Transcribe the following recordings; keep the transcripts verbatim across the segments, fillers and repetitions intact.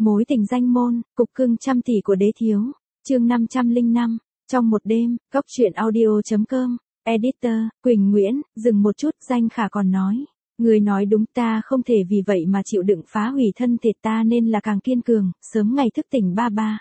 Mối tình danh môn, cục cưng trăm tỷ của đế thiếu. Chương năm trăm lẻ năm, trong một đêm, Cốc truyện audio chấm com, Editor, Quỳnh Nguyễn, dừng một chút, Danh Khả còn nói. Người nói đúng, ta không thể vì vậy mà chịu đựng phá hủy thân thể ta nên là càng kiên cường, sớm ngày thức tỉnh ba ba.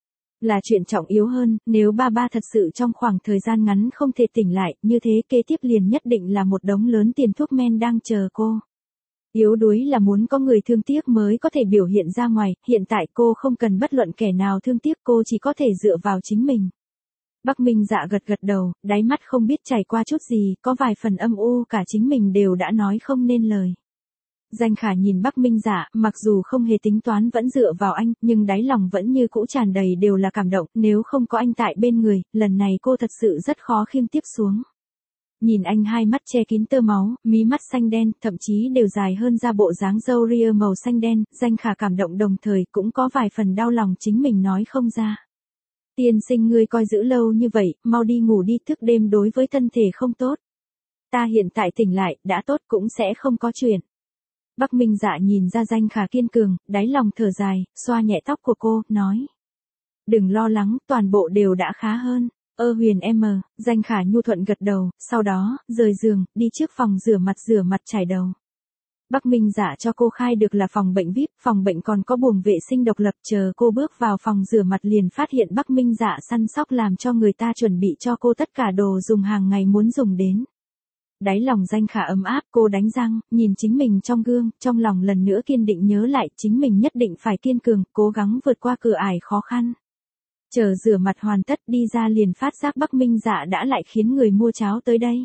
Là chuyện trọng yếu hơn, nếu ba ba thật sự trong khoảng thời gian ngắn không thể tỉnh lại, như thế kế tiếp liền nhất định là một đống lớn tiền thuốc men đang chờ cô. Yếu đuối là muốn có người thương tiếc mới có thể biểu hiện ra ngoài, hiện tại cô không cần bất luận kẻ nào thương tiếc, cô chỉ có thể dựa vào chính mình. Bắc Minh Dạ gật gật đầu, đáy mắt không biết chảy qua chút gì, có vài phần âm u, cả chính mình đều đã nói không nên lời. Danh Khả nhìn Bắc Minh Dạ, mặc dù không hề tính toán vẫn dựa vào anh, nhưng đáy lòng vẫn như cũ tràn đầy đều là cảm động, nếu không có anh tại bên người, lần này cô thật sự rất khó khiêng tiếp xuống. Nhìn anh hai mắt che kín tơ máu, mí mắt xanh đen, thậm chí đều dài hơn ra bộ dáng râu ria màu xanh đen, Danh Khả cảm động đồng thời cũng có vài phần đau lòng chính mình nói không ra. Tiên sinh, ngươi coi giữ lâu như vậy, mau đi ngủ đi, thức đêm đối với thân thể không tốt. Ta hiện tại tỉnh lại, đã tốt cũng sẽ không có chuyện. Bắc Minh Dạ nhìn ra Danh Khả kiên cường, đáy lòng thở dài, xoa nhẹ tóc của cô, nói. Đừng lo lắng, toàn bộ đều đã khá hơn. Ơ Huyền em, Danh Khả nhu thuận gật đầu, sau đó, rời giường, đi trước phòng rửa mặt rửa mặt chải đầu. Bắc Minh Dạ cho cô khai được là phòng bệnh vi ai pi, phòng bệnh còn có buồng vệ sinh độc lập, chờ cô bước vào phòng rửa mặt liền phát hiện Bắc Minh Dạ săn sóc làm cho người ta chuẩn bị cho cô tất cả đồ dùng hàng ngày muốn dùng đến. Đáy lòng Danh Khả ấm áp, cô đánh răng, nhìn chính mình trong gương, trong lòng lần nữa kiên định nhớ lại chính mình nhất định phải kiên cường, cố gắng vượt qua cửa ải khó khăn. Chờ rửa mặt hoàn tất đi ra liền phát giác Bắc Minh Dạ đã lại khiến người mua cháo tới đây.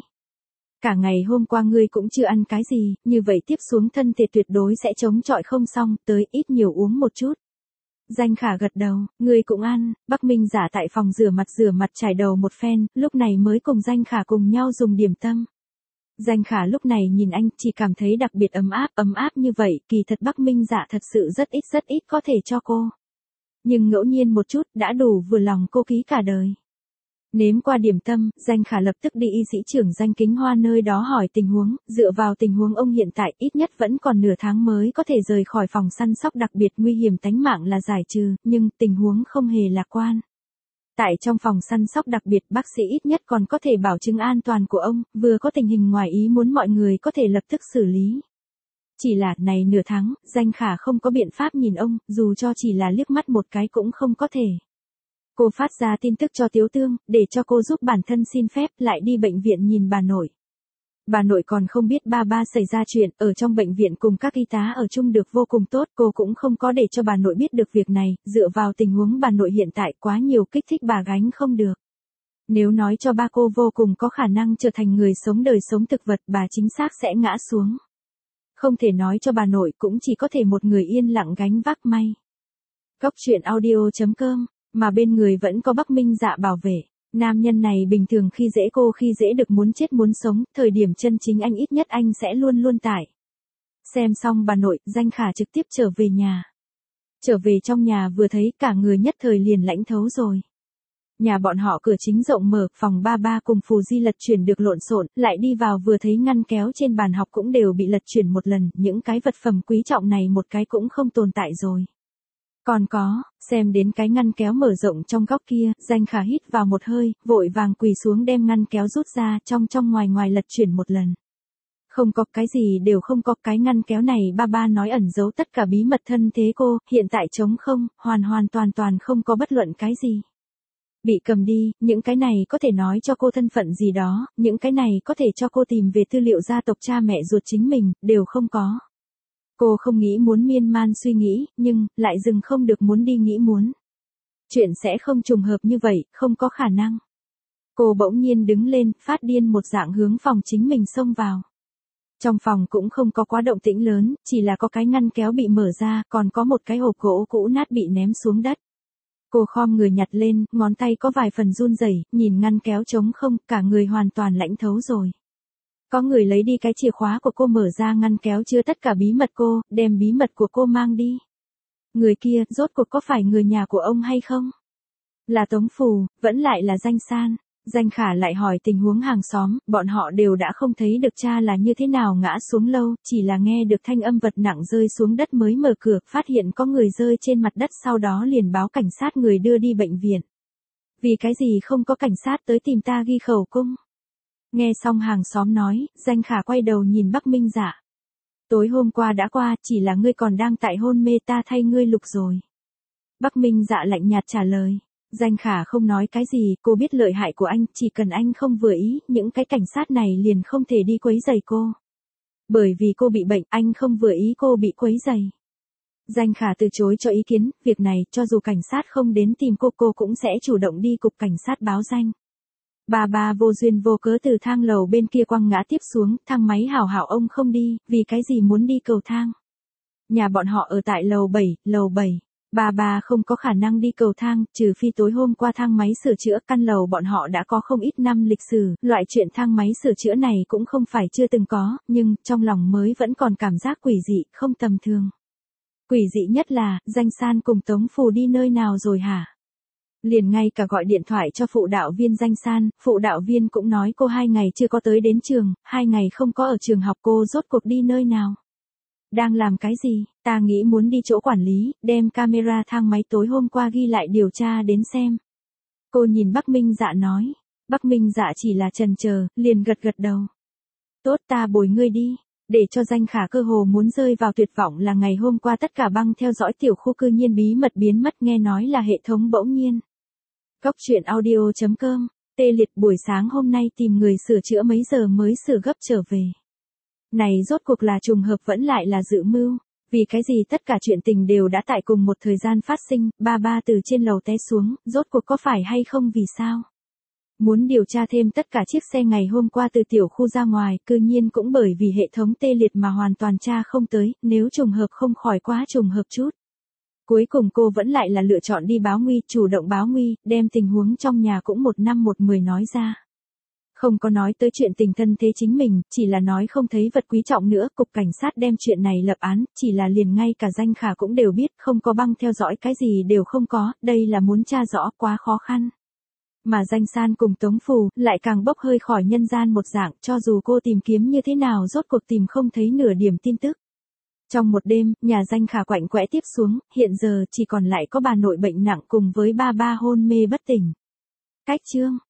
Cả ngày hôm qua ngươi cũng chưa ăn cái gì, như vậy tiếp xuống thân thể tuyệt đối sẽ chống chọi không xong, tới ít nhiều uống một chút. Danh Khả gật đầu, ngươi cũng ăn. Bắc Minh Dạ tại phòng rửa mặt rửa mặt chải đầu một phen, lúc này mới cùng Danh Khả cùng nhau dùng điểm tâm. Danh Khả lúc này nhìn anh chỉ cảm thấy đặc biệt ấm áp, ấm áp như vậy, kỳ thật Bắc Minh Dạ thật sự rất ít rất ít có thể cho cô. Nhưng ngẫu nhiên một chút, đã đủ vừa lòng cô ký cả đời. Nếm qua điểm tâm, Danh Khả lập tức đi y sĩ trưởng Danh Kính Hoa nơi đó hỏi tình huống, dựa vào tình huống ông hiện tại ít nhất vẫn còn nửa tháng mới có thể rời khỏi phòng săn sóc đặc biệt nguy hiểm tánh mạng là giải trừ, nhưng tình huống không hề lạc quan. Tại trong phòng săn sóc đặc biệt bác sĩ ít nhất còn có thể bảo chứng an toàn của ông, vừa có tình hình ngoài ý muốn mọi người có thể lập tức xử lý. Chỉ là, này nửa tháng, Danh Khả không có biện pháp nhìn ông, dù cho chỉ là liếc mắt một cái cũng không có thể. Cô phát ra tin tức cho Tiếu Tương, để cho cô giúp bản thân xin phép, lại đi bệnh viện nhìn bà nội. Bà nội còn không biết ba ba xảy ra chuyện, ở trong bệnh viện cùng các y tá ở chung được vô cùng tốt, cô cũng không có để cho bà nội biết được việc này, dựa vào tình huống bà nội hiện tại quá nhiều kích thích bà gánh không được. Nếu nói cho ba cô vô cùng có khả năng trở thành người sống đời sống thực vật, bà chính xác sẽ ngã xuống. Không thể nói cho bà nội, cũng chỉ có thể một người yên lặng gánh vác may. Cốc truyện audio chấm com, mà bên người vẫn có Bắc Minh Dạ bảo vệ. Nam nhân này bình thường khi dễ cô khi dễ được muốn chết muốn sống, thời điểm chân chính anh ít nhất anh sẽ luôn luôn tại. Xem xong bà nội, Danh Khả trực tiếp trở về nhà. Trở về trong nhà vừa thấy cả người nhất thời liền lãnh thấu rồi. Nhà bọn họ cửa chính rộng mở, phòng ba ba cùng Phù Di lật chuyển được lộn xộn, lại đi vào vừa thấy ngăn kéo trên bàn học cũng đều bị lật chuyển một lần, những cái vật phẩm quý trọng này một cái cũng không tồn tại rồi. Còn có, xem đến cái ngăn kéo mở rộng trong góc kia, Danh Khả hít vào một hơi, vội vàng quỳ xuống đem ngăn kéo rút ra, trong trong ngoài ngoài lật chuyển một lần. Không có cái gì đều không có, cái ngăn kéo này ba ba nói ẩn giấu tất cả bí mật thân thế cô, hiện tại trống không, hoàn hoàn toàn toàn không có bất luận cái gì. Bị cầm đi, những cái này có thể nói cho cô thân phận gì đó, những cái này có thể cho cô tìm về tư liệu gia tộc cha mẹ ruột chính mình, đều không có. Cô không nghĩ muốn miên man suy nghĩ, nhưng, lại dừng không được muốn đi nghĩ muốn. Chuyện sẽ không trùng hợp như vậy, không có khả năng. Cô bỗng nhiên đứng lên, phát điên một dạng hướng phòng chính mình xông vào. Trong phòng cũng không có quá động tĩnh lớn, chỉ là có cái ngăn kéo bị mở ra, còn có một cái hộp gỗ cũ nát bị ném xuống đất. Cô khom người nhặt lên, ngón tay có vài phần run rẩy, nhìn ngăn kéo trống không, cả người hoàn toàn lãnh thấu rồi. Có người lấy đi cái chìa khóa của cô, mở ra ngăn kéo chứa tất cả bí mật cô, đem bí mật của cô mang đi. Người kia, rốt cuộc có phải người nhà của ông hay không? Là Tống Phù, vẫn lại là Danh San. Danh Khả lại hỏi tình huống hàng xóm, bọn họ đều đã không thấy được cha là như thế nào ngã xuống lâu, chỉ là nghe được thanh âm vật nặng rơi xuống đất mới mở cửa, phát hiện có người rơi trên mặt đất, sau đó liền báo cảnh sát, người đưa đi bệnh viện. Vì cái gì không có cảnh sát tới tìm ta ghi khẩu cung? Nghe xong hàng xóm nói, Danh Khả quay đầu nhìn Bắc Minh Dạ. Tối hôm qua đã qua, chỉ là ngươi còn đang tại hôn mê, ta thay ngươi lục rồi. Bắc Minh Dạ lạnh nhạt trả lời. Danh Khả không nói cái gì, cô biết lợi hại của anh, chỉ cần anh không vừa ý, những cái cảnh sát này liền không thể đi quấy rầy cô. Bởi vì cô bị bệnh, anh không vừa ý cô bị quấy rầy. Danh Khả từ chối cho ý kiến, việc này, cho dù cảnh sát không đến tìm cô, cô cũng sẽ chủ động đi cục cảnh sát báo danh. Bà bà vô duyên vô cớ từ thang lầu bên kia quăng ngã tiếp xuống, thang máy hảo hảo ông không đi, vì cái gì muốn đi cầu thang. Nhà bọn họ ở tại lầu bảy, lầu bảy. Bà bà không có khả năng đi cầu thang, trừ phi tối hôm qua thang máy sửa chữa, căn lầu bọn họ đã có không ít năm lịch sử, loại chuyện thang máy sửa chữa này cũng không phải chưa từng có, nhưng trong lòng mới vẫn còn cảm giác quỷ dị, không tầm thường. Quỷ dị nhất là, Danh San cùng Tống Phù đi nơi nào rồi hả? Liền ngay cả gọi điện thoại cho phụ đạo viên Danh San, phụ đạo viên cũng nói cô hai ngày chưa có tới đến trường, hai ngày không có ở trường học, cô rốt cuộc đi nơi nào? Đang làm cái gì? Ta nghĩ muốn đi chỗ quản lý, đem camera thang máy tối hôm qua ghi lại điều tra đến xem. Cô nhìn Bắc Minh Dạ nói. Bắc Minh Dạ chỉ là chần chờ, liền gật gật đầu. Tốt, ta bồi ngươi đi. Để cho Danh Khả cơ hồ muốn rơi vào tuyệt vọng là ngày hôm qua tất cả băng theo dõi tiểu khu cư nhiên bí mật biến mất, nghe nói là hệ thống bỗng nhiên. Góc truyện audio chấm com, tê liệt buổi sáng hôm nay tìm người sửa chữa mấy giờ mới sửa gấp trở về. Này rốt cuộc là trùng hợp vẫn lại là dự mưu, vì cái gì tất cả chuyện tình đều đã tại cùng một thời gian phát sinh, ba ba từ trên lầu té xuống, rốt cuộc có phải hay không, vì sao? Muốn điều tra thêm tất cả chiếc xe ngày hôm qua từ tiểu khu ra ngoài, cư nhiên cũng bởi vì hệ thống tê liệt mà hoàn toàn tra không tới, nếu trùng hợp không khỏi quá trùng hợp chút. Cuối cùng cô vẫn lại là lựa chọn đi báo nguy, chủ động báo nguy, đem tình huống trong nhà cũng một năm một mười nói ra. Không có nói tới chuyện tình thân thế chính mình, chỉ là nói không thấy vật quý trọng nữa, cục cảnh sát đem chuyện này lập án, chỉ là liền ngay cả Danh Khả cũng đều biết, không có băng theo dõi, cái gì đều không có, đây là muốn tra rõ, quá khó khăn. Mà Danh San cùng Tống Phù, lại càng bốc hơi khỏi nhân gian một dạng, cho dù cô tìm kiếm như thế nào rốt cuộc tìm không thấy nửa điểm tin tức. Trong một đêm, nhà Danh Khả quạnh quẽ tiếp xuống, hiện giờ chỉ còn lại có bà nội bệnh nặng cùng với ba ba hôn mê bất tỉnh. Cách chương